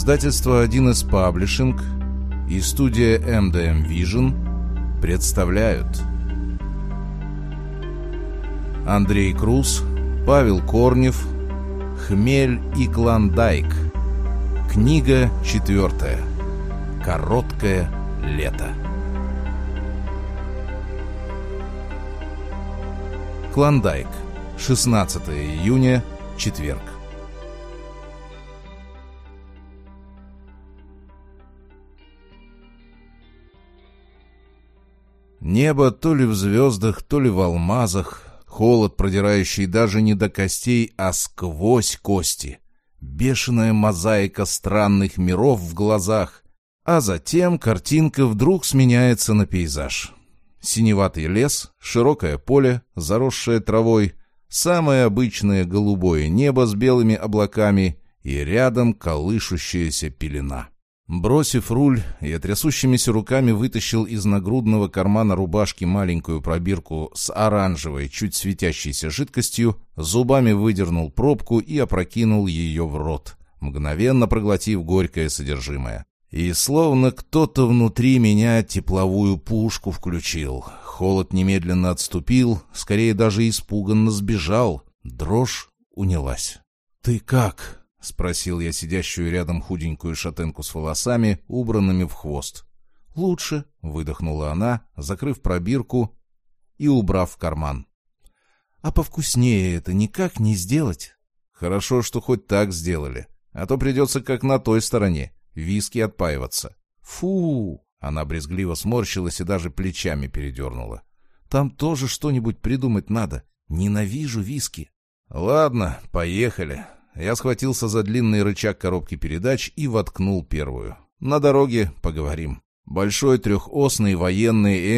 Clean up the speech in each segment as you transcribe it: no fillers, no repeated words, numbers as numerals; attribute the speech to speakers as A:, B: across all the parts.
A: Издательство 1С Publishing и студия MDM Vision представляют Андрей Круз, Павел Корнев, «Хмель и Клондайк». Книга 4. Короткое лето. Клондайк. 16 июня, четверг. Небо то ли в звездах, то ли в алмазах, холод, продирающий даже не до костей, а сквозь кости, бешеная мозаика странных миров в глазах, а затем картинка вдруг сменяется на пейзаж. Синеватый лес, широкое поле, заросшее травой, самое обычное голубое небо с белыми облаками и рядом колышущаяся пелена. Бросив руль, я трясущимися руками вытащил из нагрудного кармана рубашки маленькую пробирку с оранжевой, чуть светящейся жидкостью, зубами выдернул пробку и опрокинул ее в рот, мгновенно проглотив горькое содержимое. И словно кто-то внутри меня тепловую пушку включил. Холод немедленно отступил, скорее даже испуганно сбежал. Дрожь унялась. «Ты как?» — спросил я сидящую рядом худенькую шатенку с волосами, убранными в хвост. «Лучше», — выдохнула она, закрыв пробирку и убрав в карман. «А повкуснее это никак не сделать?» «Хорошо, что хоть так сделали, а то придется как на той стороне, виски отпаиваться». «Фу!» — она брезгливо сморщилась и даже плечами передернула. «Там тоже что-нибудь придумать надо. Ненавижу виски». «Ладно, поехали». Я схватился за длинный рычаг коробки передач и воткнул первую. На дороге поговорим. Большой трехосный военный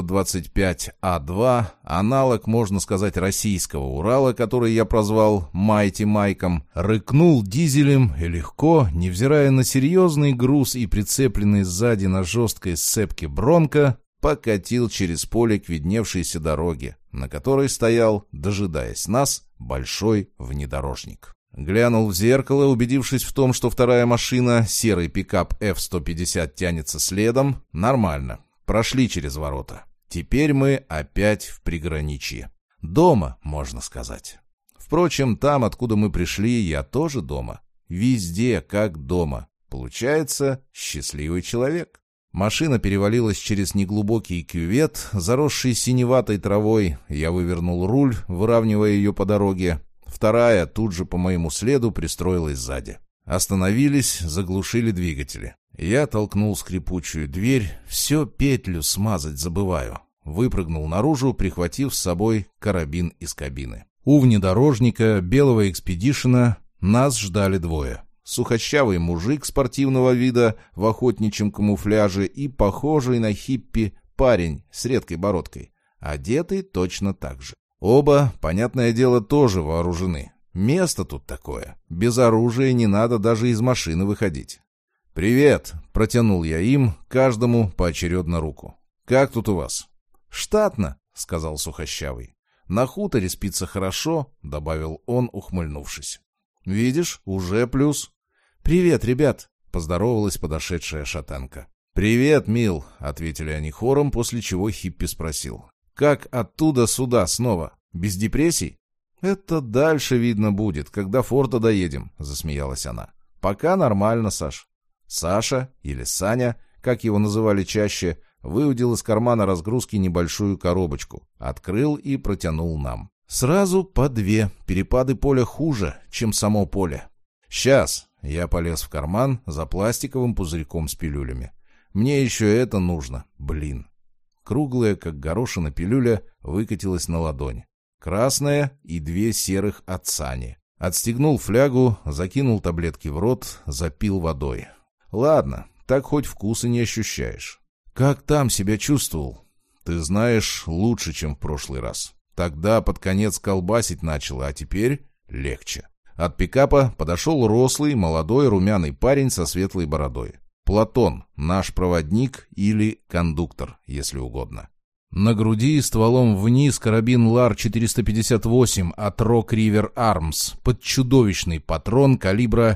A: М925А2, аналог, можно сказать, российского Урала, который я прозвал Майти Майком, рыкнул дизелем и легко, невзирая на серьезный груз и прицепленный сзади на жесткой сцепке бронко, покатил через поле к видневшейся дороге, на которой стоял, дожидаясь нас, большой внедорожник. Глянул в зеркало, убедившись в том, что вторая машина, серый пикап F-150, тянется следом. Нормально. Прошли через ворота. Теперь мы опять в приграничье. Дома, можно сказать. Впрочем, там, откуда мы пришли, я тоже дома. Везде как дома. Получается, счастливый человек. Машина перевалилась через неглубокий кювет, заросший синеватой травой. Я вывернул руль, выравнивая ее по дороге. Вторая тут же по моему следу пристроилась сзади. Остановились, заглушили двигатели. Я толкнул скрипучую дверь, все петлю смазать забываю. Выпрыгнул наружу, прихватив с собой карабин из кабины. У внедорожника белого экспедишена нас ждали двое. Сухощавый мужик спортивного вида в охотничьем камуфляже и похожий на хиппи парень с редкой бородкой, одетый точно так же. Оба, понятное дело, тоже вооружены. Место тут такое. Без оружия не надо даже из машины выходить. «Привет!» — протянул я им, каждому поочередно руку. «Как тут у вас?» «Штатно», — сказал сухощавый. «На хуторе спится хорошо», — добавил он, ухмыльнувшись. «Видишь, уже плюс». «Привет, ребят!» — поздоровалась подошедшая шатенка. «Привет, мил!» — ответили они хором, после чего хиппи спросил. «Как оттуда сюда снова? Без депрессий?» «Это дальше видно будет, когда форта доедем», — засмеялась она. «Пока нормально, Саш». Саша, или Саня, как его называли чаще, выудил из кармана разгрузки небольшую коробочку, открыл и протянул нам. «Сразу по 2, перепады поля хуже, чем само поле». «Сейчас», — я полез в карман за пластиковым пузырьком с пилюлями. «Мне еще это нужно, блин». Круглая, как горошина пилюля, выкатилась на ладонь. Красная и 2 серых от Сани. Отстегнул флягу, закинул таблетки в рот, запил водой. «Ладно, так хоть вкуса не ощущаешь». «Как там себя чувствовал?» «Ты знаешь, лучше, чем в прошлый раз. Тогда под конец колбасить начало, а теперь легче». От пикапа подошел рослый, молодой, румяный парень со светлой бородой. Платон, наш проводник или кондуктор, если угодно. На груди стволом вниз карабин ЛАР-458 от Rock River Arms под чудовищный патрон калибра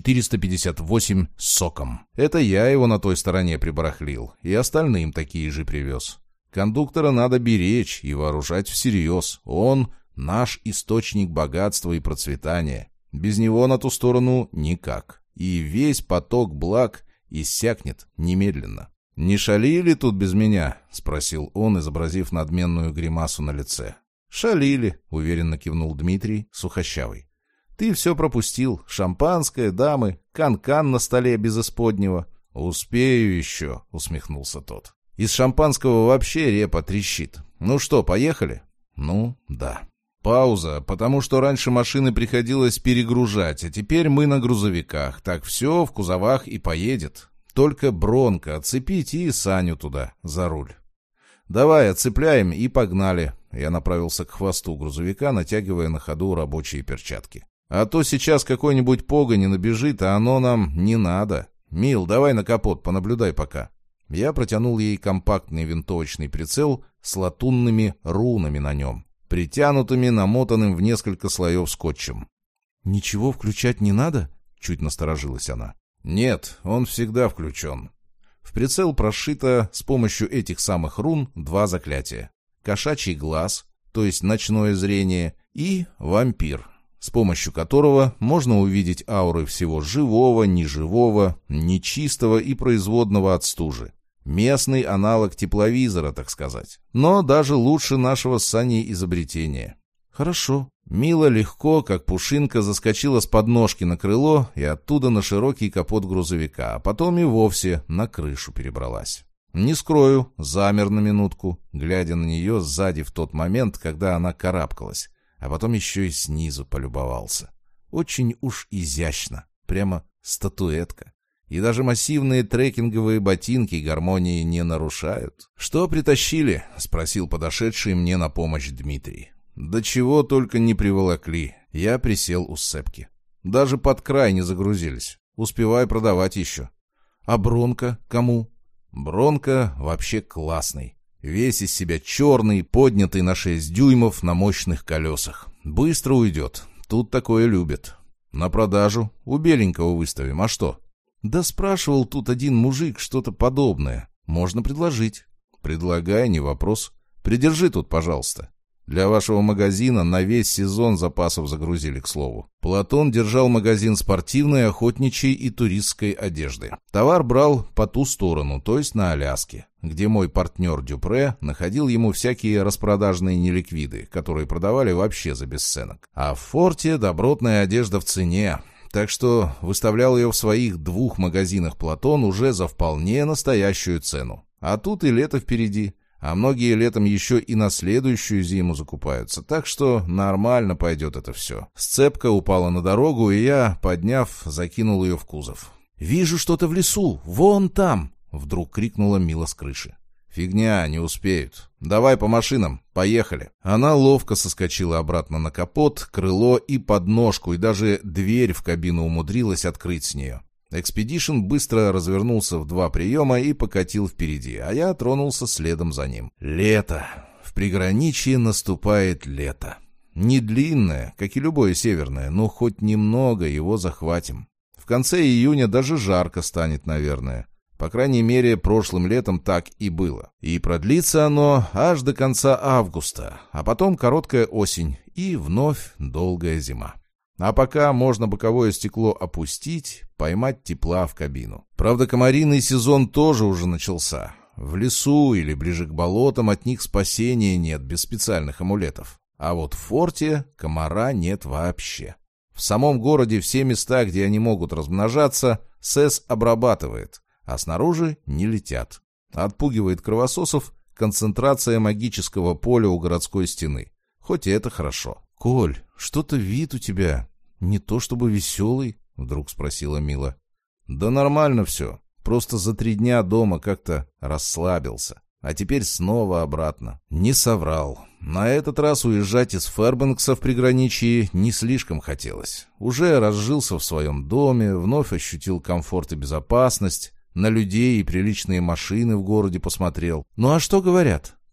A: 458 с соком. Это я его на той стороне прибарахлил, и остальным такие же привез. Кондуктора надо беречь и вооружать всерьез. Он наш источник богатства и процветания. Без него на ту сторону никак. И весь поток благ иссякнет немедленно. «Не шалили тут без меня?» — спросил он, изобразив надменную гримасу на лице. «Шалили», — уверенно кивнул Дмитрий, сухощавый. «Ты все пропустил. Шампанское, дамы, кан-кан на столе без исподнего». «Успею еще», — усмехнулся тот. «Из шампанского вообще репа трещит. Ну что, поехали?» «Ну, да». Пауза, потому что раньше машины приходилось перегружать, а теперь мы на грузовиках. Так все в кузовах и поедет. Только Бронко отцепить и Саню туда, за руль. «Давай, отцепляем и погнали». Я направился к хвосту грузовика, натягивая на ходу рабочие перчатки. «А то сейчас какой-нибудь погонь набежит, а оно нам не надо. Мил, давай на капот, понаблюдай пока». Я протянул ей компактный винтовочный прицел с латунными рунами на нем, притянутыми, намотанным в несколько слоев скотчем. «Ничего включать не надо?» — чуть насторожилась она. «Нет, он всегда включен». В прицел прошито с помощью этих самых рун 2 заклятия. Кошачий глаз, то есть ночное зрение, и вампир, с помощью которого можно увидеть ауры всего живого, неживого, нечистого и производного от стужи. Местный аналог тепловизора, так сказать. Но даже лучше нашего с Саней изобретения. «Хорошо». Мила легко, как пушинка, заскочила с подножки на крыло и оттуда на широкий капот грузовика, а потом и вовсе на крышу перебралась. Не скрою, замер на минутку, глядя на нее сзади в тот момент, когда она карабкалась, а потом еще и снизу полюбовался. Очень уж изящно, прямо статуэтка. И даже массивные трекинговые ботинки гармонии не нарушают. «Что притащили?» — спросил подошедший мне на помощь Дмитрий. «Да чего только не приволокли». Я присел у сцепки. «Даже под край не загрузились. Успеваю продавать еще». «А Бронко кому?» «Бронко вообще классный. Весь из себя черный, поднятый на 6 дюймов на мощных колесах. Быстро уйдет. Тут такое любят. На продажу. У беленького выставим. А что?» «Да спрашивал тут один мужик что-то подобное. Можно предложить». «Предлагай, не вопрос. Придержи тут, пожалуйста». Для вашего магазина на весь сезон запасов загрузили, к слову. Платон держал магазин спортивной, охотничьей и туристской одежды. Товар брал по ту сторону, то есть на Аляске, где мой партнер Дюпре находил ему всякие распродажные неликвиды, которые продавали вообще за бесценок. А в форте добротная одежда в цене. Так что выставлял ее в своих 2 магазинах Платон уже за вполне настоящую цену. А тут и лето впереди. А многие летом еще и на следующую зиму закупаются, так что нормально пойдет это все. Сцепка упала на дорогу, и я, подняв, закинул ее в кузов. «Вижу что-то в лесу, вон там!» — вдруг крикнула Мила с крыши. «Фигня, не успеют. Давай по машинам, поехали». Она ловко соскочила обратно на капот, крыло и подножку, и даже дверь в кабину умудрилась открыть с нее. Экспедишн быстро развернулся в 2 приема и покатил впереди, а я тронулся следом за ним. Лето. В приграничье наступает лето. Не длинное, как и любое северное, но хоть немного его захватим. В конце июня даже жарко станет, наверное. По крайней мере, прошлым летом так и было. И продлится оно аж до конца августа, а потом короткая осень и вновь долгая зима. А пока можно боковое стекло опустить, поймать тепла в кабину. Правда, комариный сезон тоже уже начался. В лесу или ближе к болотам от них спасения нет без специальных амулетов. А вот в форте комара нет вообще. В самом городе все места, где они могут размножаться, СЭС обрабатывает, а снаружи не летят. Отпугивает кровососов концентрация магического поля у городской стены. Хоть и это хорошо. «Коль, что-то вид у тебя не то чтобы веселый», — вдруг спросила Мила. «Да нормально все. Просто за 3 дня дома как-то расслабился. А теперь снова обратно». Не соврал. На этот раз уезжать из Фэрбэнкса в приграничье не слишком хотелось. Уже разжился в своем доме, вновь ощутил комфорт и безопасность, на людей и приличные машины в городе посмотрел. «Ну а что говорят?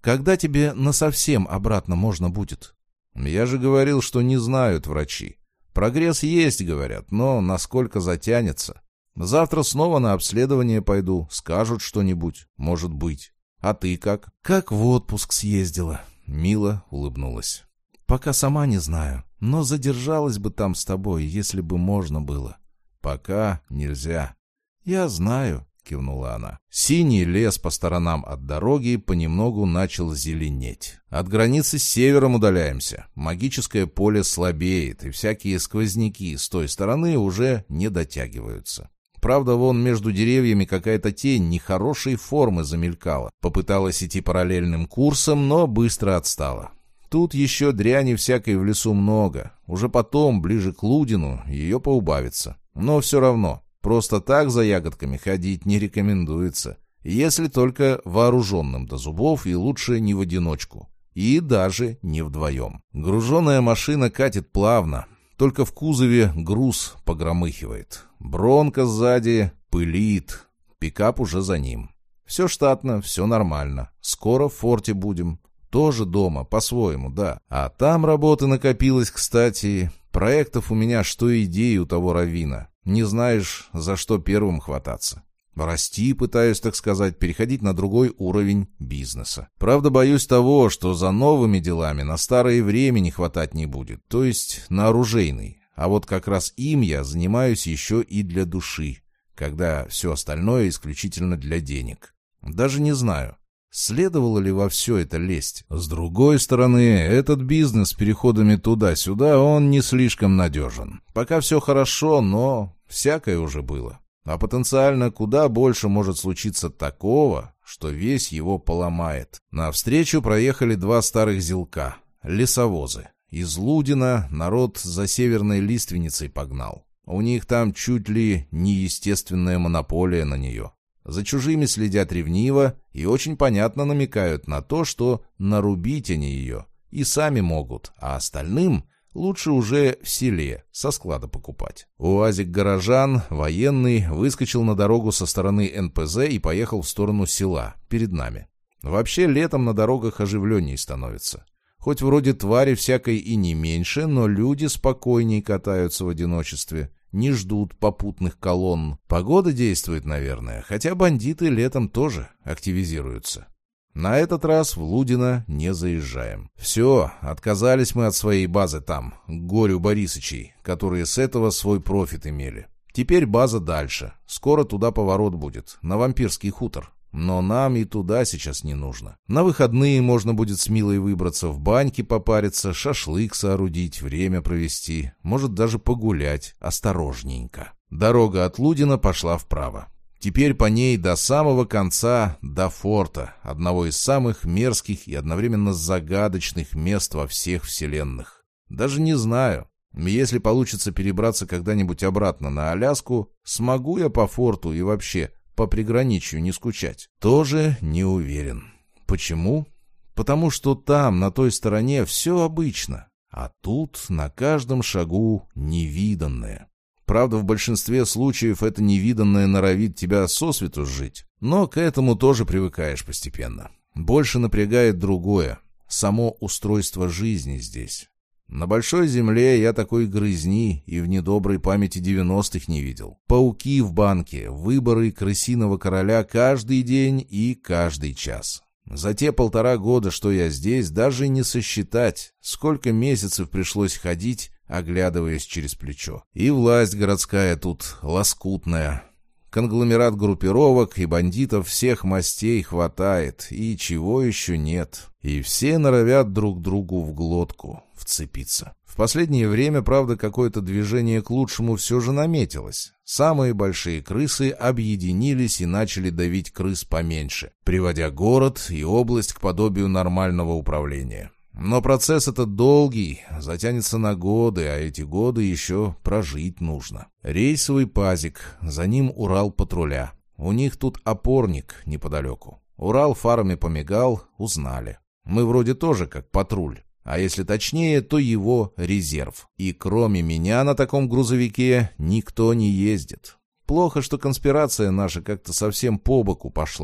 A: Когда тебе насовсем обратно можно будет? Я же говорил, что не знают врачи. Прогресс есть, говорят, но насколько затянется? Завтра снова на обследование пойду, скажут что-нибудь, может быть. А ты как? Как в отпуск съездила. Мила улыбнулась. Пока сама не знаю, но задержалась бы там с тобой, если бы можно было. Пока нельзя. Я знаю, кивнула она. Синий лес по сторонам от дороги понемногу начал зеленеть. От границы с севером удаляемся. Магическое поле слабеет, и всякие сквозняки с той стороны уже не дотягиваются. Правда, вон между деревьями какая-то тень нехорошей формы замелькала. Попыталась идти параллельным курсом, но быстро отстала. Тут еще дряни всякой в лесу много. Уже потом, ближе к Лудину, ее поубавится. Но все равно, просто так за ягодками ходить не рекомендуется. Если только вооруженным до зубов, и лучше не в одиночку. И даже не вдвоем. Груженная машина катит плавно. Только в кузове груз погромыхивает. Бронко сзади пылит. Пикап уже за ним. Все штатно, все нормально. Скоро в форте будем. Тоже дома, по-своему, да. А там работы накопилось, кстати. Проектов у меня что идеи у того раввина. Не знаешь, за что первым хвататься. Расти пытаюсь, так сказать, переходить на другой уровень бизнеса. Правда, боюсь того, что за новыми делами на старое время не хватать не будет, то есть на оружейный. А вот как раз им я занимаюсь еще и для души, когда все остальное исключительно для денег. Даже не знаю, следовало ли во все это лезть. С другой стороны, этот бизнес с переходами туда-сюда, он не слишком надежен. Пока все хорошо, но всякое уже было. А потенциально куда больше может случиться такого, что весь его поломает. Навстречу проехали два старых зилка, лесовозы. Из Лудина народ за северной лиственницей погнал. У них там чуть ли не естественная монополия на нее. За чужими следят ревниво и очень понятно намекают на то, что нарубить они ее и сами могут, а остальным лучше уже в селе со склада покупать. УАЗик горожан, военный, выскочил на дорогу со стороны НПЗ и поехал в сторону села, перед нами. Вообще летом на дорогах оживленней становится. Хоть вроде твари всякой и не меньше, но люди спокойней катаются в одиночестве, не ждут попутных колонн. Погода действует, наверное, хотя бандиты летом тоже активизируются. На этот раз в Лудино не заезжаем. Все, отказались мы от своей базы там, к горю Борисычей, которые с этого свой профит имели. Теперь база дальше. Скоро туда поворот будет, на Вампирский хутор. Но нам и туда сейчас не нужно. На выходные можно будет с Милой выбраться в баньки попариться, шашлык соорудить, время провести, может даже погулять, осторожненько. Дорога от Лудина пошла вправо. Теперь по ней до самого конца, до форта, одного из самых мерзких и одновременно загадочных мест во всех вселенных. Даже не знаю, если получится перебраться когда-нибудь обратно на Аляску, смогу я по форту и вообще по приграничью не скучать. Тоже не уверен. Почему? Потому что там, на той стороне, все обычно, а тут на каждом шагу невиданное. Правда, в большинстве случаев это невиданное норовит тебя сосвету сжить, но к этому тоже привыкаешь постепенно. Больше напрягает другое — само устройство жизни здесь. На большой земле я такой грызни и в недоброй памяти 90-х не видел. Пауки в банке, выборы крысиного короля каждый день и каждый час. За те 1,5 года, что я здесь, даже не сосчитать, сколько месяцев пришлось ходить, оглядываясь через плечо. И власть городская тут лоскутная. Конгломерат группировок и бандитов всех мастей хватает, и чего еще нет. И все норовят друг другу в глотку вцепиться. В последнее время, правда, какое-то движение к лучшему все же наметилось. Самые большие крысы объединились и начали давить крыс поменьше, приводя город и область к подобию нормального управления. Но процесс этот долгий, затянется на годы, а эти годы еще прожить нужно. Рейсовый пазик, за ним Урал-патруля. У них тут опорник неподалеку. Урал фарами помигал, узнали. Мы вроде тоже как патруль, а если точнее, то его резерв. И кроме меня на таком грузовике никто не ездит. Плохо, что конспирация наша как-то совсем по боку пошла.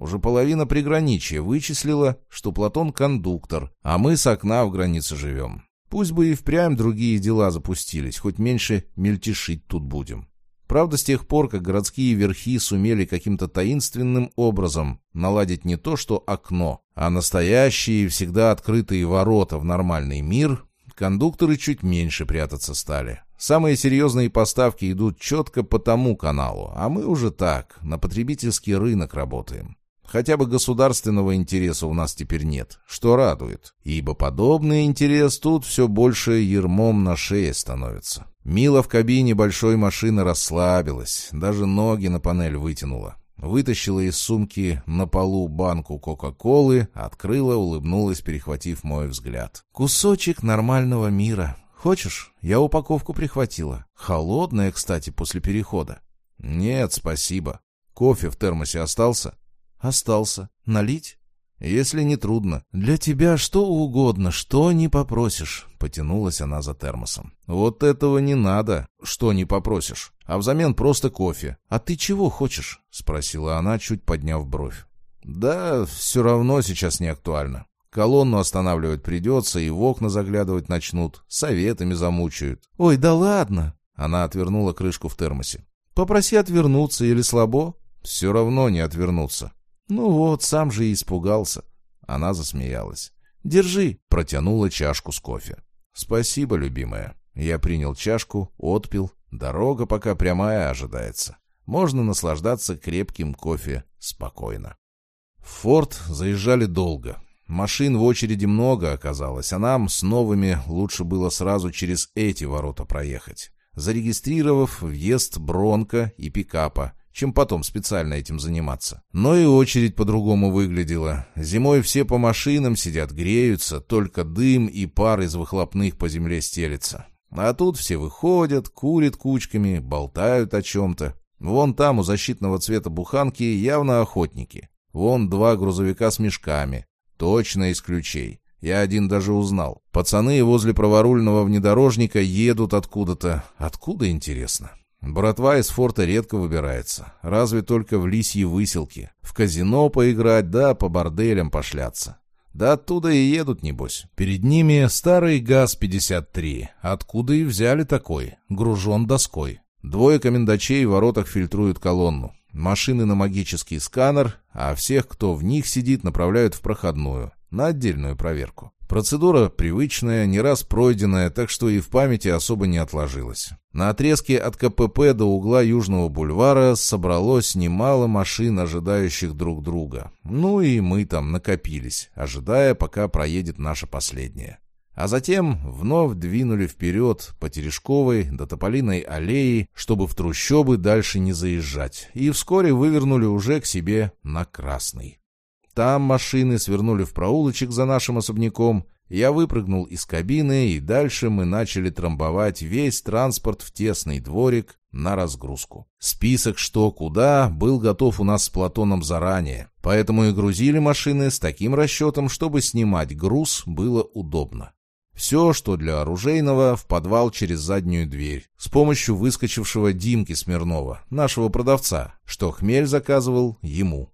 A: Уже половина приграничья вычислила, что Платон кондуктор, а мы с окна в границе живем. Пусть бы и впрямь другие дела запустились, хоть меньше мельтешить тут будем. Правда, с тех пор, как городские верхи сумели каким-то таинственным образом наладить не то что окно, а настоящие всегда открытые ворота в нормальный мир, кондукторы чуть меньше прятаться стали. Самые серьезные поставки идут четко по тому каналу, а мы уже так, на потребительский рынок работаем. Хотя бы государственного интереса у нас теперь нет, что радует, ибо подобный интерес тут все больше ярмом на шее становится. Мила в кабине большой машины расслабилась, даже ноги на панель вытянула. Вытащила из сумки на полу банку Кока-Колы, открыла, улыбнулась, перехватив мой взгляд. «Кусочек нормального мира. Хочешь? Я упаковку прихватила. Холодная, кстати, после перехода». «Нет, спасибо. Кофе в термосе остался?» «Остался. Налить?» «Если не трудно. Для тебя что угодно, что не попросишь», — потянулась она за термосом. «Вот этого не надо, что не попросишь, а взамен просто кофе». «А ты чего хочешь?» — спросила она, чуть подняв бровь. «Да, все равно сейчас не актуально. Колонну останавливать придется, и в окна заглядывать начнут, советами замучают». «Ой, да ладно!» — она отвернула крышку в термосе. «Попроси отвернуться или слабо?» «Все равно не отвернуться». «Ну вот, сам же и испугался». Она засмеялась. «Держи», — протянула чашку с кофе. «Спасибо, любимая». Я принял чашку, отпил. Дорога пока прямая ожидается. Можно наслаждаться крепким кофе спокойно. В форт заезжали долго. Машин в очереди много оказалось, а нам с новыми лучше было сразу через эти ворота проехать, зарегистрировав въезд Бронко и пикапа, чем потом специально этим заниматься. Но и очередь по-другому выглядела. Зимой все по машинам сидят, греются, только дым и пар из выхлопных по земле стелется. А тут все выходят, курят кучками, болтают о чем-то. Вон там у защитного цвета буханки явно охотники. Вон 2 грузовика с мешками. Точно из ключей. Я один даже узнал. Пацаны возле праворульного внедорожника едут откуда-то. Откуда, интересно? Братва из форта редко выбирается, разве только в лисьи выселки, в казино поиграть, да по борделям пошляться. Да оттуда и едут, небось. Перед ними старый ГАЗ-53, откуда и взяли такой, гружен доской. 2 комендачей в воротах фильтруют колонну. Машины на магический сканер, а всех, кто в них сидит, направляют в проходную, на отдельную проверку. Процедура привычная, не раз пройденная, так что и в памяти особо не отложилась. На отрезке от КПП до угла Южного бульвара собралось немало машин, ожидающих друг друга. Ну и мы там накопились, ожидая, пока проедет наша последняя. А затем вновь двинули вперед по Терешковой до Тополиной аллеи, чтобы в трущобы дальше не заезжать, и вскоре вывернули уже к себе на Красный. Там машины свернули в проулочек за нашим особняком, я выпрыгнул из кабины, и дальше мы начали трамбовать весь транспорт в тесный дворик на разгрузку. Список что куда был готов у нас с Платоном заранее, поэтому и грузили машины с таким расчетом, чтобы снимать груз было удобно. Все, что для оружейного, в подвал через заднюю дверь, с помощью выскочившего Димки Смирнова, нашего продавца, что хмель заказывал ему.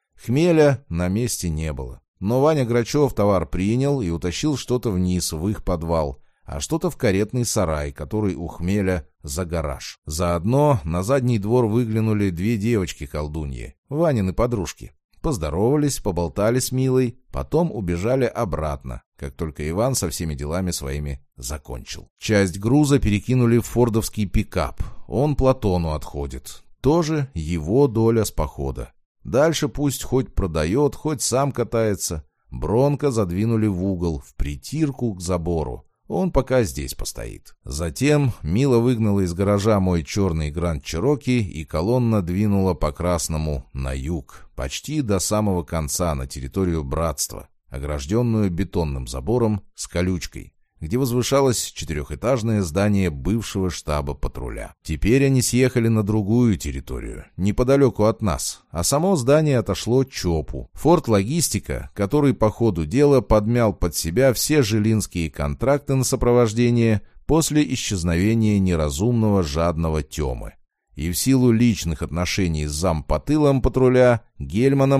A: Хмеля на месте не было, но Ваня Грачев товар принял и утащил что-то вниз в их подвал, а что-то в каретный сарай, который у Хмеля за гараж. Заодно на задний двор выглянули 2 девочки-колдуньи, Ванины подружки. Поздоровались, поболтали с Милой, потом убежали обратно, как только Иван со всеми делами своими закончил. Часть груза перекинули в фордовский пикап, он Платону отходит, тоже его доля с похода. Дальше пусть хоть продает, хоть сам катается. Бронко задвинули в угол, в притирку к забору. Он пока здесь постоит. Затем Мила выгнала из гаража мой черный Гранд Чироки, и колонна двинула по Красному на юг, почти до самого конца на территорию Братства, огражденную бетонным забором с колючкой, где возвышалось 4-этажное здание бывшего штаба патруля. Теперь они съехали на другую территорию, неподалеку от нас, а само здание отошло ЧОПу. Форт Логистика, который по ходу дела подмял под себя все жилинские контракты на сопровождение после исчезновения неразумного жадного Темы. И в силу личных отношений с зампотылом патруля Гельманом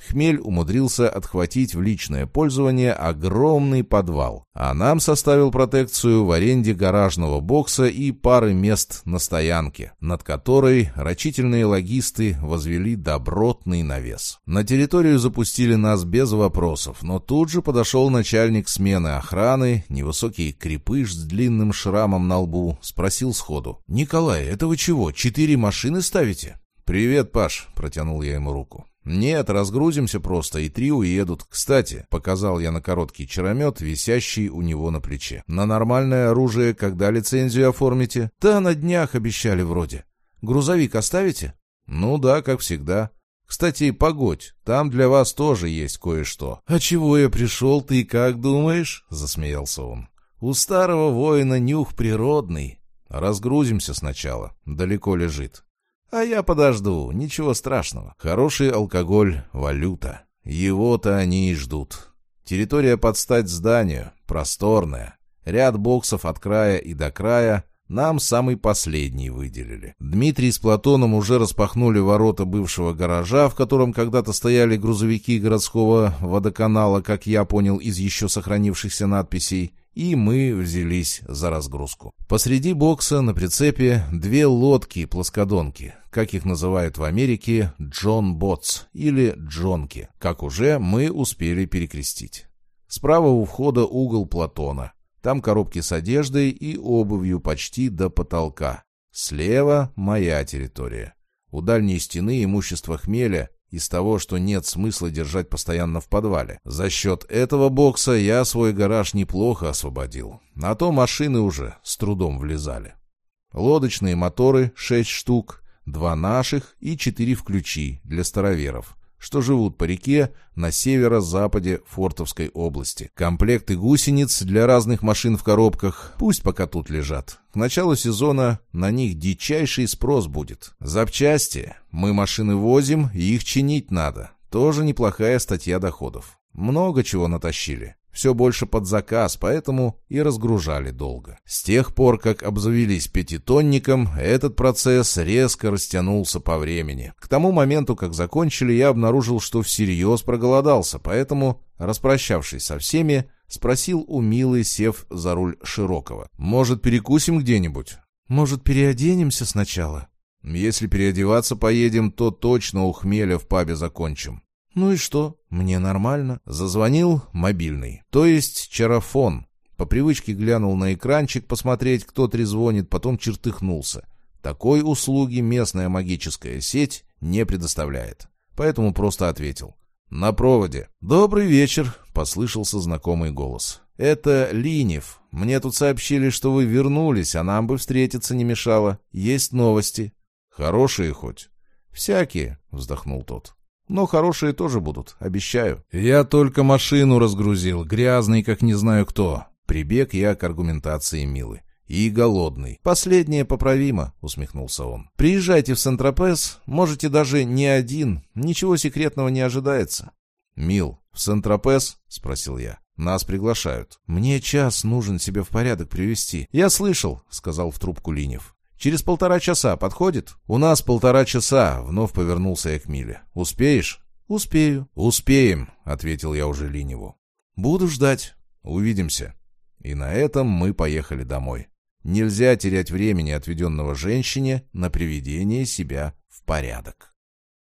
A: Хмель умудрился отхватить в личное пользование огромный подвал, а нам составил протекцию в аренде гаражного бокса и пары мест на стоянке, над которой рачительные логисты возвели добротный навес. На территорию запустили нас без вопросов, но тут же подошел начальник смены охраны, невысокий крепыш с длинным шрамом на лбу, спросил сходу: «Николай, это вы чего, 4 машины ставите?» «Привет, Паш», — протянул я ему руку. «Нет, разгрузимся просто, и 3 уедут. Кстати», — показал я на короткий чаромет, висящий у него на плече. «На нормальное оружие когда лицензию оформите?» «Да на днях обещали вроде. Грузовик оставите?» «Ну да, как всегда. Кстати, погодь, там для вас тоже есть кое-что». «А чего я пришел, ты как думаешь?» — засмеялся он. «У старого воина нюх природный». «Разгрузимся сначала. Далеко лежит». «А я подожду, ничего страшного. Хороший алкоголь — валюта. Его-то они и ждут. Территория под стать зданию, просторная. Ряд боксов от края и до края. Нам самый последний выделили. Дмитрий с Платоном уже распахнули ворота бывшего гаража, в котором когда-то стояли грузовики городского водоканала, как я понял из еще сохранившихся надписей, и мы взялись за разгрузку. Посреди бокса на прицепе 2 лодки-плоскодонки, как их называют в Америке, Джон Ботс или Джонки, как уже мы успели перекрестить. Справа у входа угол Платона. Там коробки с одеждой и обувью почти до потолка. Слева моя территория. У дальней стены имущество Хмеля из того, что нет смысла держать постоянно в подвале. За счет этого бокса я свой гараж неплохо освободил. А то машины уже с трудом влезали. Лодочные моторы 6 штук, 2 наших и 4 в ключи для староверов, что живут по реке на северо-западе Фортовской области. Комплекты гусениц для разных машин в коробках пусть пока тут лежат. К началу сезона на них дичайший спрос будет. Запчасти. Мы машины возим, и их чинить надо. Тоже неплохая статья доходов. Много чего натащили. Все больше под заказ, поэтому и разгружали долго. С тех пор, как обзавелись 5-тонником, этот процесс резко растянулся по времени. К тому моменту, как закончили, я обнаружил, что всерьез проголодался, поэтому, распрощавшись со всеми, спросил у Милы, сев за руль Широкого: «Может, перекусим где-нибудь?» «Может, переоденемся сначала?» «Если переодеваться поедем, то точно у Хмеля в пабе закончим». «Ну и что? Мне нормально». Зазвонил мобильный, то есть чарафон. По привычке глянул на экранчик посмотреть, кто трезвонит, потом чертыхнулся. Такой услуги местная магическая сеть не предоставляет. Поэтому просто ответил: «На проводе». «Добрый вечер», — послышался знакомый голос. «Это Линев. Мне тут сообщили, что вы вернулись, а нам бы встретиться не мешало. Есть новости». «Хорошие хоть?» «Всякие», — вздохнул тот. «Но хорошие тоже будут, обещаю». «Я только машину разгрузил, грязный, как не знаю кто». Прибег я к аргументации Милы. «И голодный». «Последнее поправимо», — усмехнулся он. «Приезжайте в Сент-Тропез, можете даже не один, ничего секретного не ожидается». «Мил, в Сент-Тропез?» — спросил я. «Нас приглашают». «Мне час нужен себя в порядок привести». «Я слышал», — сказал в трубку Линев. «Через 1,5 часа подходит?» «У нас 1,5 часа», — вновь повернулся я к Миле. «Успеешь?» «Успею». «Успеем», — ответил я уже Линеву. «Буду ждать». «Увидимся». И на этом мы поехали домой. Нельзя терять времени, отведенного женщине, на приведение себя в порядок.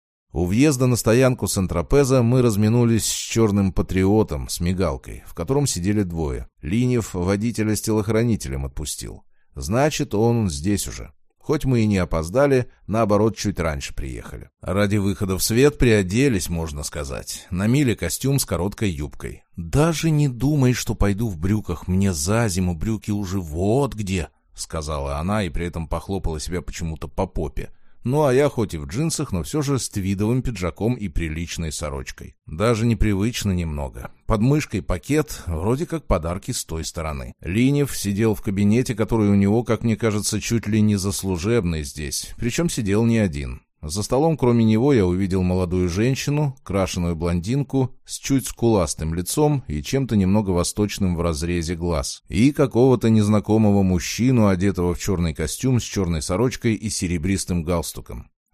A: У въезда на стоянку Сент-Тропеза мы разминулись с черным патриотом с мигалкой, в котором сидели 2. Линев водителя с телохранителем отпустил. Значит, он здесь уже. Хоть мы и не опоздали, наоборот, чуть раньше приехали. Ради выхода в свет приоделись, можно сказать. На Миле костюм с короткой юбкой. «Даже не думай, что пойду в брюках. Мне за зиму брюки уже вот где», — сказала она и при этом похлопала себя почему-то по попе. Ну, а я хоть и в джинсах, но все же с твидовым пиджаком и приличной сорочкой. Даже непривычно немного. Под мышкой пакет, вроде как подарки с той стороны. Линев сидел в кабинете, который у него, как мне кажется, чуть ли не заслужебный здесь. Причем сидел не один. За столом, кроме него, я увидел молодую женщину, крашеную блондинку, с чуть скуластым лицом и чем-то немного восточным в разрезе глаз, и какого-то незнакомого мужчину, одетого в черный костюм с черной сорочкой и серебристым галстуком.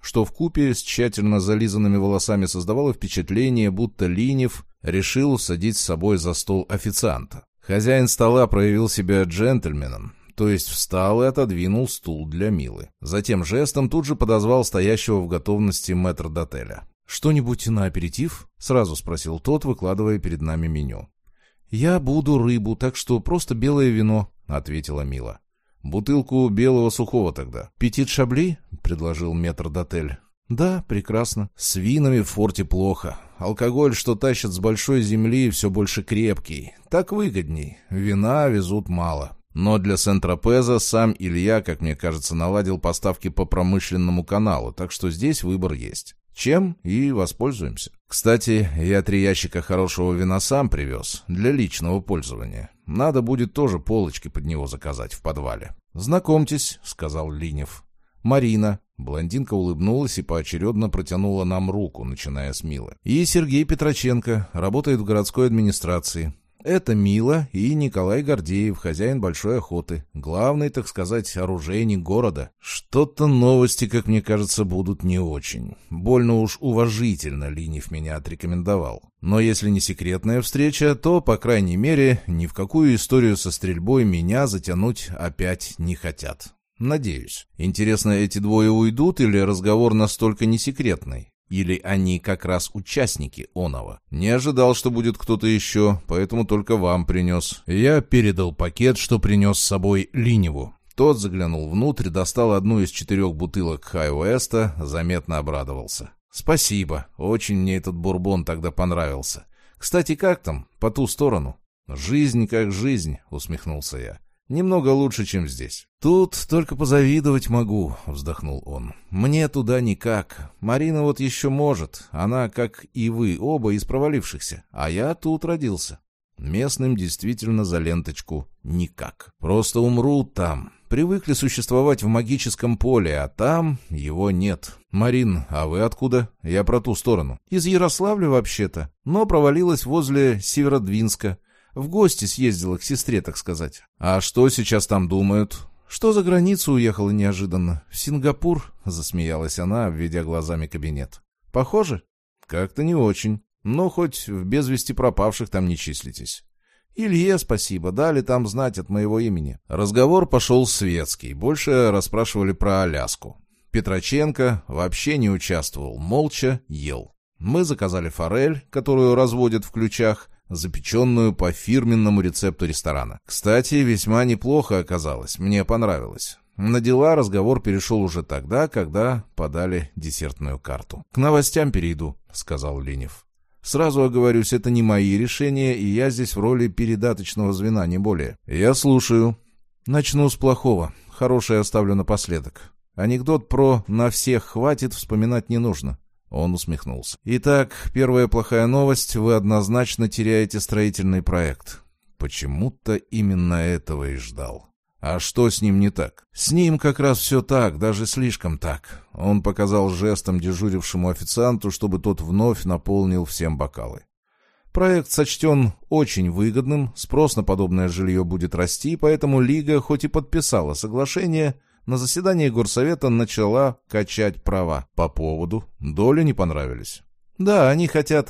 A: что вкупе с тщательно зализанными волосами создавало впечатление, будто Линев решил усадить с собой за стол официанта. Хозяин стола проявил себя джентльменом, то есть встал и отодвинул стул для Милы. Затем жестом тут же подозвал стоящего в готовности метрдотеля. «Что-нибудь на аперитив?» — сразу спросил тот, выкладывая перед нами меню. «Я буду рыбу, так что просто белое вино», — ответила Мила. «Бутылку белого сухого тогда». «Петит шабли?» — предложил метрдотель. «Да, прекрасно. С винами в форте плохо. Алкоголь, что тащат с большой земли, все больше крепкий. Так выгодней. Вина везут мало. Но для Сент-Тропеза сам Илья, как мне кажется, наладил поставки по промышленному каналу, так что здесь выбор есть. Чем и воспользуемся. Кстати, я 3 ящика хорошего вина сам привез, для личного пользования. Надо будет тоже полочки под него заказать в подвале». «Знакомьтесь», — сказал Линев. «Марина». Блондинка улыбнулась и поочередно протянула нам руку, начиная с Милы. «И Сергей Петроченко, работает в городской администрации. Это Мила и Николай Гордеев, хозяин Большой Охоты. Главный, так сказать, оружейник города». Что-то новости, как мне кажется, будут не очень. Больно уж уважительно Линев меня отрекомендовал. Но если не секретная встреча, то, по крайней мере, ни в какую историю со стрельбой меня затянуть опять не хотят. Надеюсь. Интересно, эти двое уйдут или разговор настолько несекретный? Или они как раз участники оного? Не ожидал, что будет кто-то еще, поэтому только вам принес. Я передал пакет, что принес с собой Линеву. Тот заглянул внутрь, достал одну из 4 бутылок Хай-Уэста, заметно обрадовался. «Спасибо, очень мне этот бурбон тогда понравился. Кстати, как там, по ту сторону?» «Жизнь как жизнь», — усмехнулся я. «Немного лучше, чем здесь». «Тут только позавидовать могу», — вздохнул он. «Мне туда никак. Марина вот еще может. Она, как и вы, оба из провалившихся. А я тут родился. Местным действительно за ленточку никак. Просто умрут там. Привыкли существовать в магическом поле, а там его нет. Марин, а вы откуда? Я про ту сторону». «Из Ярославля вообще-то, но провалилась возле Северодвинска. В гости съездила к сестре, так сказать». «А что сейчас там думают?» «Что за границу уехала неожиданно? В Сингапур?» — засмеялась она, обведя глазами кабинет. «Похоже?» «Как-то не очень. Но хоть в без вести пропавших там не числитесь». «Илье спасибо, дали там знать от моего имени». Разговор пошел светский, больше расспрашивали про Аляску. Петроченко вообще не участвовал, молча ел. Мы заказали форель, которую разводят в ключах, запеченную по фирменному рецепту ресторана. Кстати, весьма неплохо оказалось, мне понравилось. На дела разговор перешел уже тогда, когда подали десертную карту. «К новостям перейду», — сказал Линев. «Сразу оговорюсь, это не мои решения, и я здесь в роли передаточного звена, не более». «Я слушаю». «Начну с плохого. Хорошее оставлю напоследок. Анекдот про «на всех хватит» вспоминать не нужно». Он усмехнулся. «Итак, первая плохая новость. Вы однозначно теряете строительный проект». Почему-то именно этого и ждал. А что с ним не так? С ним как раз все так, даже слишком так. Он показал жестом дежурившему официанту, чтобы тот вновь наполнил всем бокалы. Проект сочтен очень выгодным, спрос на подобное жилье будет расти, поэтому Лига, хоть и подписала соглашение, на заседании горсовета начала качать права. По поводу доли не понравились. Да, они хотят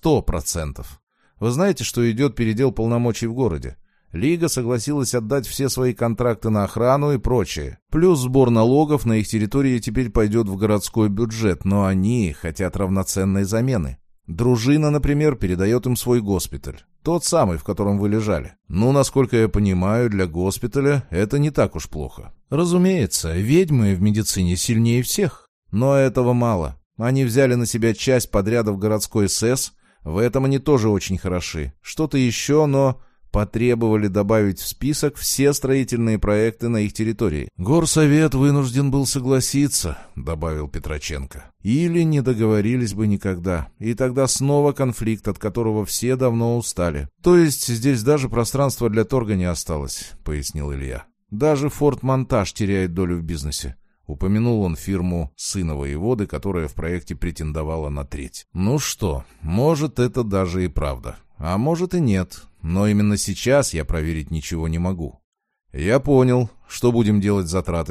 A: 100%. Вы знаете, что идет передел полномочий в городе? Лига согласилась отдать все свои контракты на охрану и прочее. Плюс сбор налогов на их территории теперь пойдет в городской бюджет, но они хотят равноценной замены. Дружина, например, передает им свой госпиталь. Тот самый, в котором вы лежали. Ну, насколько я понимаю, для госпиталя это не так уж плохо. Разумеется, ведьмы в медицине сильнее всех. Но этого мало. Они взяли на себя часть подрядов городской СЭС. В этом они тоже очень хороши. Что-то еще, но потребовали добавить в список все строительные проекты на их территории. «Горсовет вынужден был согласиться», — добавил Петроченко. «Или не договорились бы никогда. И тогда снова конфликт, от которого все давно устали. То есть здесь даже пространства для торга не осталось», — пояснил Илья. «Даже Форт-Монтаж теряет долю в бизнесе». Упомянул он фирму сына воеводы, которая в проекте претендовала на треть. «Ну что, может, это даже и правда. А может и нет. Но именно сейчас я проверить ничего не могу». «Я понял. Что будем делать с затратами?»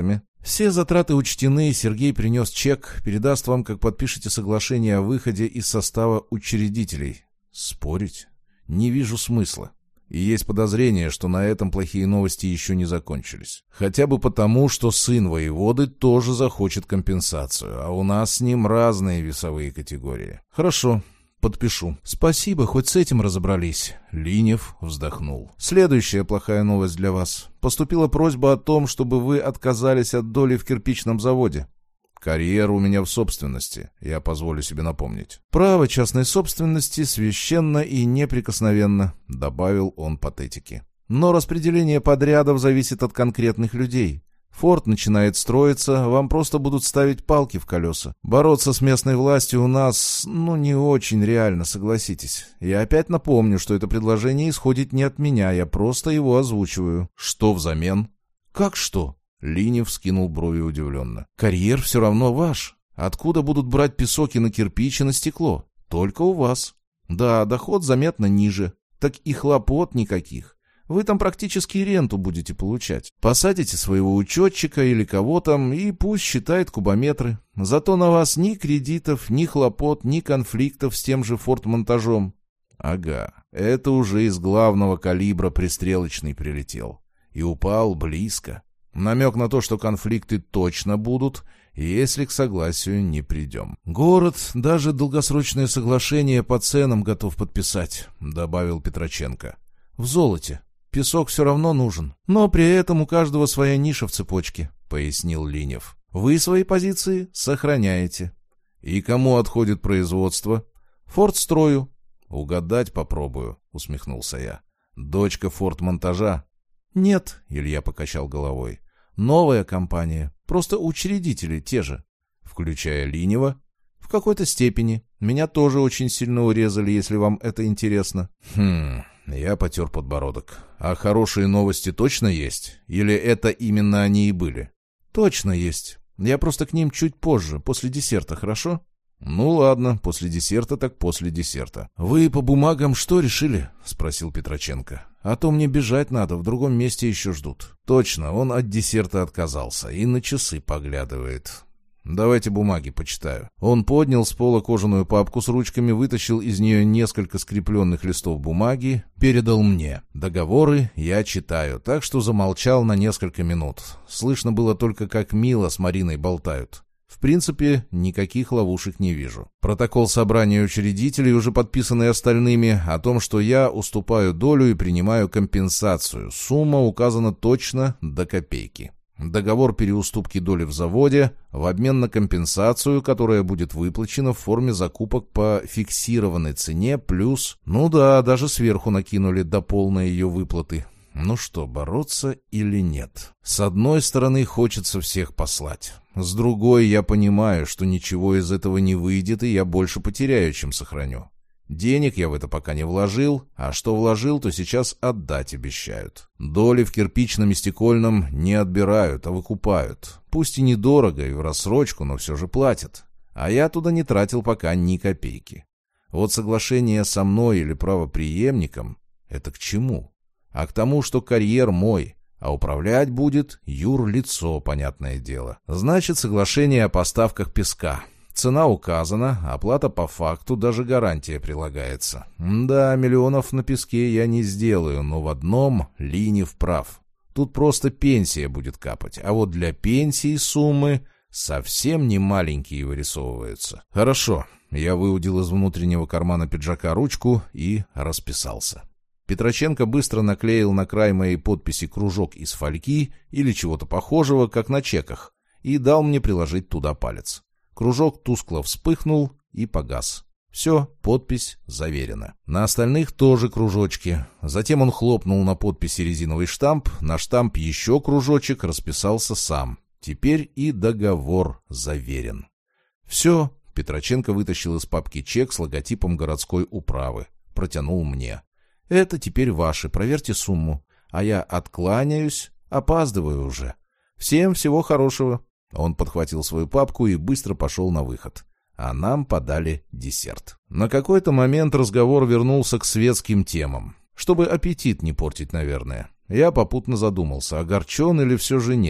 A: Все затраты учтены, Сергей принес чек, передаст вам, как подпишете соглашение о выходе из состава учредителей. Спорить? Не вижу смысла. И есть подозрение, что на этом плохие новости еще не закончились. Хотя бы потому, что сын воеводы тоже захочет компенсацию, а у нас с ним разные весовые категории. Хорошо. Подпишу. Спасибо, хоть с этим разобрались. Линев вздохнул. Следующая плохая новость для вас. Поступила просьба о том, чтобы вы отказались от доли в кирпичном заводе. Карьера у меня в собственности, я позволю себе напомнить. Право частной собственности священно и неприкосновенно, добавил он патетики. Но распределение подрядов зависит от конкретных людей. Форт начинает строиться, вам просто будут ставить палки в колеса. Бороться с местной властью у нас, не очень реально, согласитесь. Я опять напомню, что это предложение исходит не от меня, я просто его озвучиваю. Что взамен? Как что? Линев вскинул брови удивленно. Карьер все равно ваш. Откуда будут брать песок и на кирпич, и на стекло? Только у вас. Да, доход заметно ниже. Так и хлопот никаких. Вы там практически ренту будете получать. Посадите своего учетчика или кого там, и пусть считает кубометры. Зато на вас ни кредитов, ни хлопот, ни конфликтов с тем же фортмонтажом. Ага, это уже из главного калибра пристрелочный прилетел. И упал близко. Намек на то, что конфликты точно будут, если к согласию не придем. Город даже долгосрочное соглашение по ценам готов подписать, добавил Петроченко. В золоте. Песок все равно нужен. Но при этом у каждого своя ниша в цепочке, пояснил Линев. Вы свои позиции сохраняете. И кому отходит производство? Фортстрою. Угадать попробую, усмехнулся я. Дочка фортмонтажа? Нет, Илья покачал головой. Новая компания. Просто учредители те же. Включая Линева? В какой-то степени. Меня тоже очень сильно урезали, если вам это интересно. Я потер подбородок. А хорошие новости точно есть? Или это именно они и были? Точно есть. Я просто к ним чуть позже, после десерта, хорошо? Ну ладно, после десерта так после десерта. Вы по бумагам что решили? Спросил Петроченко. А то мне бежать надо, в другом месте еще ждут. Точно, он от десерта отказался и на часы поглядывает. Давайте бумаги почитаю. Он поднял с пола кожаную папку с ручками, вытащил из нее несколько скрепленных листов бумаги, передал мне. Договоры я читаю, так что замолчал на несколько минут. Слышно было только, как Мила с Мариной болтают. В принципе, никаких ловушек не вижу. Протокол собрания учредителей, уже подписанный остальными, о том, что я уступаю долю и принимаю компенсацию. Сумма указана точно до копейки. Договор переуступки доли в заводе в обмен на компенсацию, которая будет выплачена в форме закупок по фиксированной цене плюс... даже сверху накинули до полной ее выплаты. Ну что, бороться или нет? С одной стороны, хочется всех послать. С другой, я понимаю, что ничего из этого не выйдет, и я больше потеряю, чем сохраню. Денег я в это пока не вложил, а что вложил, то сейчас отдать обещают. Доли в кирпичном и стекольном не отбирают, а выкупают. Пусть и недорого, и в рассрочку, но все же платят. А я туда не тратил пока ни копейки. Вот соглашение со мной или правопреемником — это к чему? А к тому, что карьер мой, а управлять будет юрлицо, понятное дело. Значит, соглашение о поставках песка. Цена указана, оплата по факту, даже гарантия прилагается. Да, миллионов на песке я не сделаю, но в одном Линев прав. Тут просто пенсия будет капать, а вот для пенсии суммы совсем не маленькие вырисовываются. Хорошо, я выудил из внутреннего кармана пиджака ручку и расписался. Петроченко быстро наклеил на край моей подписи кружок из фольги или чего-то похожего, как на чеках, и дал мне приложить туда палец. Кружок тускло вспыхнул и погас. Все, подпись заверена. На остальных тоже кружочки. Затем он хлопнул на подписи резиновый штамп, на штамп еще кружочек, расписался сам. Теперь и договор заверен. Все, Петроченко вытащил из папки чек с логотипом городской управы. Протянул мне. Это теперь ваши, проверьте сумму. А я откланяюсь, опаздываю уже. Всем всего хорошего. Он подхватил свою папку и быстро пошел на выход. А нам подали десерт. На какой-то момент разговор вернулся к светским темам. Чтобы аппетит не портить, наверное. Я попутно задумался, огорчен или все же нет.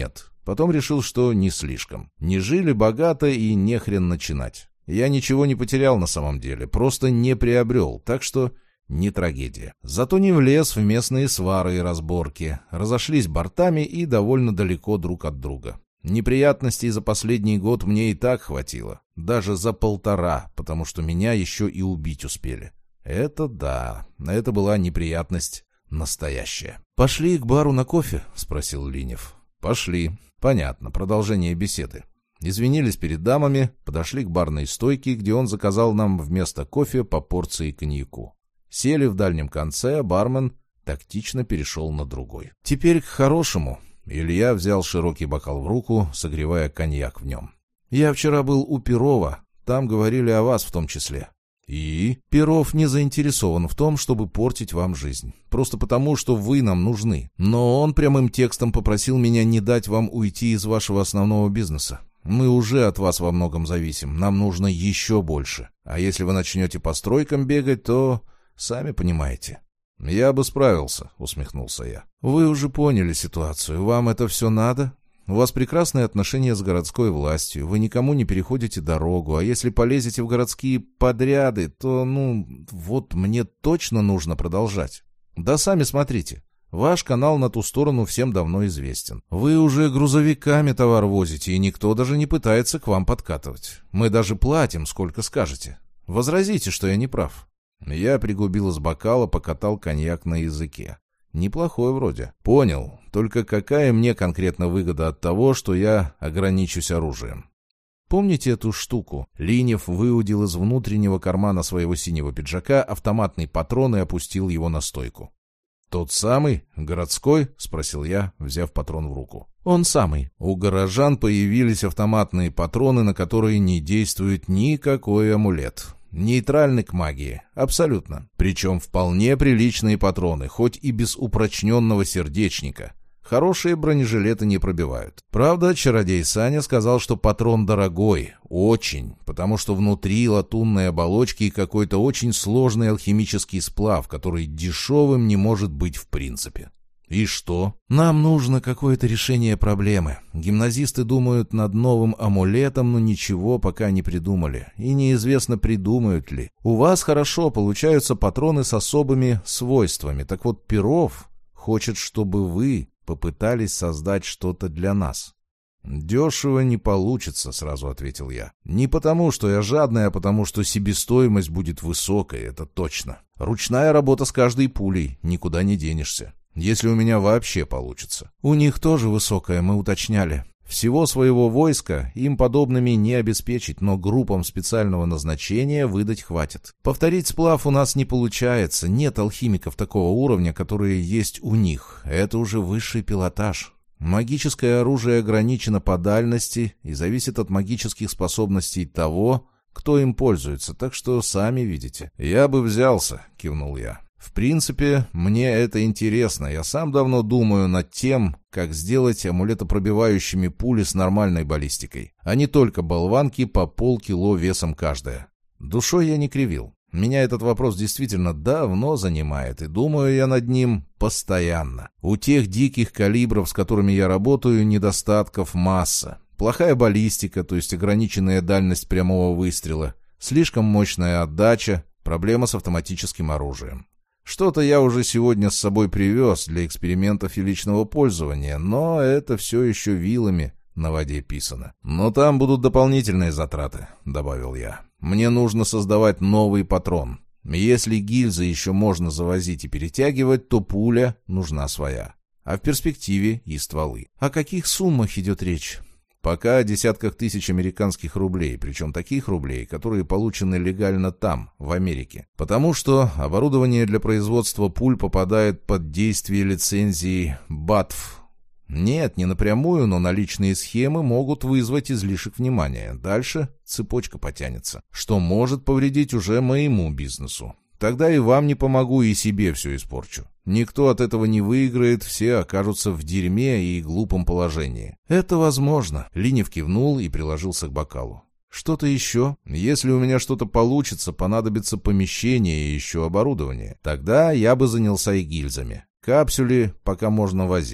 A: Потом решил, что не слишком. Не жили богато и не хрен начинать. Я ничего не потерял на самом деле, просто не приобрел, так что не трагедия. Зато не влез в местные свары и разборки, разошлись бортами и довольно далеко друг от друга. Неприятностей за последний год мне и так хватило, даже за 1,5, потому что меня еще и убить успели. Это да, это была неприятность настоящая. «Пошли к бару на кофе?» — спросил Линев. «Пошли». Понятно, продолжение беседы. Извинились перед дамами, подошли к барной стойке, где он заказал нам вместо кофе по порции коньяку. Сели в дальнем конце, а бармен тактично перешел на другой. «Теперь к хорошему». Илья взял широкий бокал в руку, согревая коньяк в нем. «Я вчера был у Перова, там говорили о вас в том числе». «И?» «Перов не заинтересован в том, чтобы портить вам жизнь. Просто потому, что вы нам нужны. Но он прямым текстом попросил меня не дать вам уйти из вашего основного бизнеса. Мы уже от вас во многом зависим, нам нужно еще больше. А если вы начнете по стройкам бегать, то сами понимаете». «Я бы справился», — усмехнулся я. «Вы уже поняли ситуацию. Вам это все надо? У вас прекрасные отношения с городской властью, вы никому не переходите дорогу, а если полезете в городские подряды, то, вот мне точно нужно продолжать. Да сами смотрите, ваш канал на ту сторону всем давно известен. Вы уже грузовиками товар возите, и никто даже не пытается к вам подкатывать. Мы даже платим, сколько скажете. Возразите, что я не прав». Я пригубил из бокала, покатал коньяк на языке. Неплохой вроде. Понял. Только какая мне конкретно выгода от того, что я ограничусь оружием? Помните эту штуку? Линев выудил из внутреннего кармана своего синего пиджака автоматный патрон и опустил его на стойку. «Тот самый? Городской?» — спросил я, взяв патрон в руку. «Он самый». У горожан появились автоматные патроны, на которые не действует никакой амулет. Нейтральны к магии. Абсолютно. Причем вполне приличные патроны, хоть и без упрочненного сердечника. Хорошие бронежилеты не пробивают. Правда, чародей Саня сказал, что патрон дорогой. Очень. Потому что внутри латунной оболочки и какой-то очень сложный алхимический сплав, который дешевым не может быть в принципе. «И что?» «Нам нужно какое-то решение проблемы. Гимназисты думают над новым амулетом, но ничего пока не придумали. И неизвестно, придумают ли. У вас хорошо получаются патроны с особыми свойствами. Так вот, Перов хочет, чтобы вы попытались создать что-то для нас». «Дешево не получится», — сразу ответил я. «Не потому, что я жадный, а потому, что себестоимость будет высокой, это точно. Ручная работа с каждой пулей, никуда не денешься. Если у меня вообще получится. У них тоже высокая, мы уточняли. Всего своего войска им подобными не обеспечить, но группам специального назначения выдать хватит. Повторить сплав у нас не получается, нет алхимиков такого уровня, которые есть у них. Это уже высший пилотаж. Магическое оружие ограничено по дальности и зависит от магических способностей того, кто им пользуется, так что сами видите». «Я бы взялся», — кивнул я. «В принципе, мне это интересно. Я сам давно думаю над тем, как сделать амулетопробивающими пули с нормальной баллистикой, а не только болванки по полкило весом каждая». Душой я не кривил. Меня этот вопрос действительно давно занимает, и думаю я над ним постоянно. У тех диких калибров, с которыми я работаю, недостатков масса. Плохая баллистика, то есть ограниченная дальность прямого выстрела, слишком мощная отдача, проблема с автоматическим оружием. Что-то я уже сегодня с собой привез для экспериментов и личного пользования, но это все еще вилами на воде писано. «Но там будут дополнительные затраты», — добавил я. «Мне нужно создавать новый патрон. Если гильзы еще можно завозить и перетягивать, то пуля нужна своя. А в перспективе и стволы». «О каких суммах идет речь?» «Пока о десятках тысяч американских рублей, причем таких рублей, которые получены легально там, в Америке. Потому что оборудование для производства пуль попадает под действие лицензии БАТФ. Нет, не напрямую, но наличные схемы могут вызвать излишек внимания. Дальше цепочка потянется, что может повредить уже моему бизнесу. Тогда и вам не помогу, и себе все испорчу. Никто от этого не выиграет, все окажутся в дерьме и глупом положении». «Это возможно», — Линев кивнул и приложился к бокалу. «Что-то еще? Если у меня что-то получится, понадобится помещение и еще оборудование. Тогда я бы занялся и гильзами. Капсюли пока можно возить.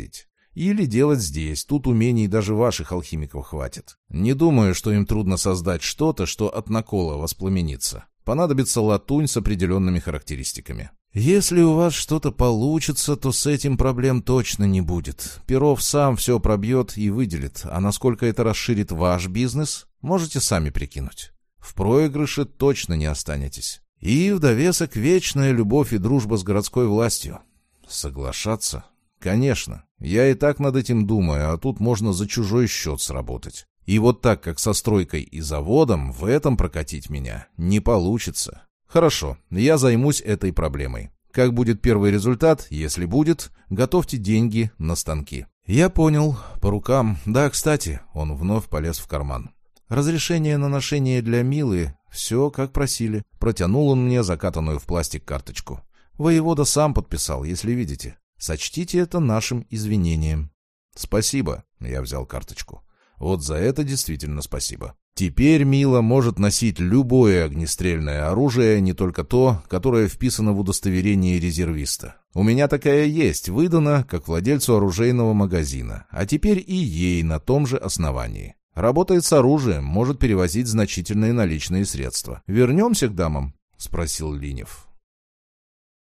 A: Или делать здесь, тут умений даже ваших алхимиков хватит. Не думаю, что им трудно создать что-то, что от накола воспламенится. Понадобится латунь с определенными характеристиками. Если у вас что-то получится, то с этим проблем точно не будет. Перов сам все пробьет и выделит, а насколько это расширит ваш бизнес, можете сами прикинуть. В проигрыше точно не останетесь. И в довесок вечная любовь и дружба с городской властью. Соглашаться? Конечно. Я и так над этим думаю, а тут можно за чужой счет сработать. И вот так, как со стройкой и заводом, в этом прокатить меня не получится. Хорошо, я займусь этой проблемой. Как будет первый результат, если будет, готовьте деньги на станки. Я понял, по рукам. Да, кстати, он вновь полез в карман. Разрешение на ношение для Милы, все как просили. Протянул он мне закатанную в пластик карточку. Воевода сам подписал, если видите. Сочтите это нашим извинением. Спасибо, я взял карточку. Вот за это действительно спасибо. Теперь Мила может носить любое огнестрельное оружие, не только то, которое вписано в удостоверение резервиста. У меня такая есть, выдана как владельцу оружейного магазина, а теперь и ей на том же основании. Работает с оружием, может перевозить значительные наличные средства. «Вернемся к дамам?» — спросил Линев.